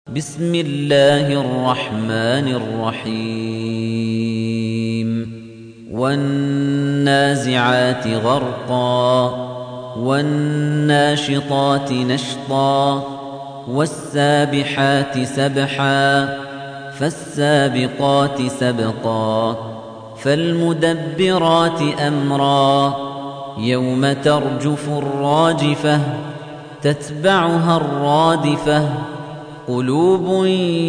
بسم الله الرحمن الرحيم والنازعات غرقا والناشطات نشطا والسابحات سبحا فالسابقات سبقا فالمدبرات أمرا يوم ترجف الراجفة تتبعها الرادفة قلوب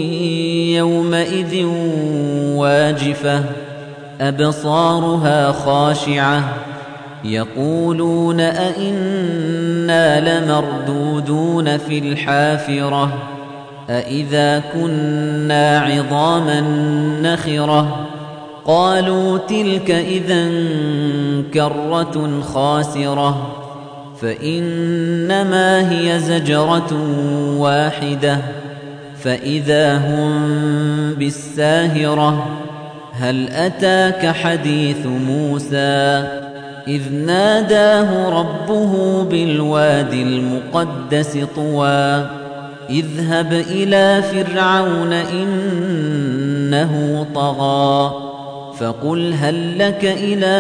يومئذ واجفة أبصارها خاشعة يقولون أئنا لمردودون في الحافرة أئذا كنا عظاما نخرة قالوا تلك إذا كرة خاسرة فإنما هي زجرة واحدة فإذا هم بالساهرة هل أتاك حديث موسى إذ ناداه ربه بالوادي المقدس طوى اذهب إلى فرعون إنه طغى فقل هل لك إلى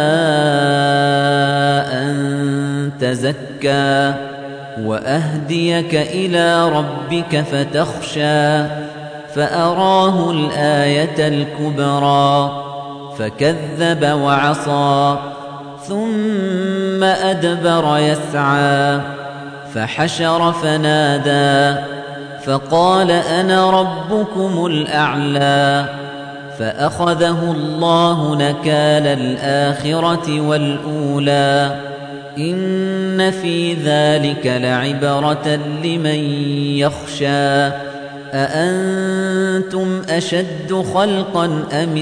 أن تزكى وأهديك إلى ربك فتخشى فأراه الآية الكبرى فكذب وعصى ثم أدبر يسعى فحشر فنادى فقال أنا ربكم الأعلى فأخذه الله نكال الآخرة والأولى إن في ذلك لعبرة لمن يخشى أأنتم أشد خلقا أم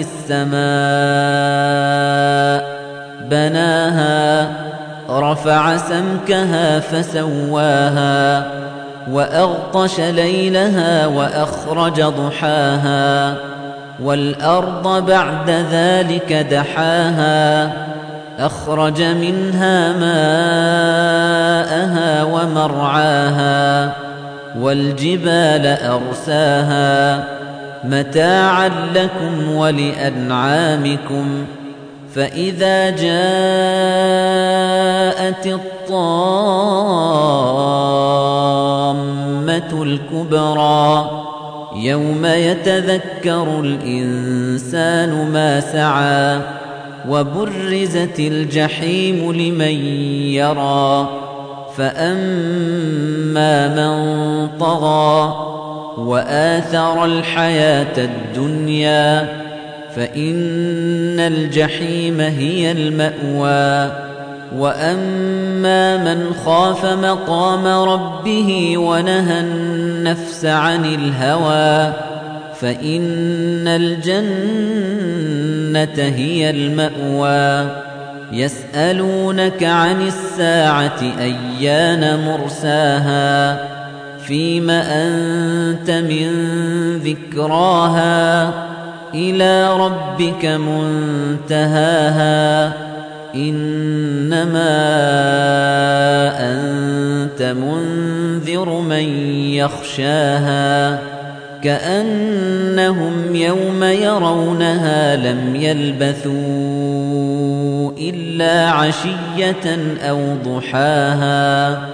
السماء بناها رفع سمكها فسواها وأغطش ليلها وأخرج ضحاها والأرض بعد ذلك دحاها أخرج منها ماءها ومرعاها والجبال أرساها متاعا لكم ولأنعامكم فإذا جاءت الطامة الكبرى يوم يتذكر الإنسان ما سعى وبرزت الجحيم لمن يرى فأما من طغى وآثر الحياة الدنيا فإن الجحيم هي المأوى وأما من خاف مقام ربه ونهى النفس عن الهوى فإن الجنة هي المأوى يسألونك عن الساعة أيان مرساها فيم أنت من ذكراها إلى ربك منتهاها إنما أنت منذر من يخشاها كأنهم يوم يرونها لم يلبثوا إلا عشية أو ضحاها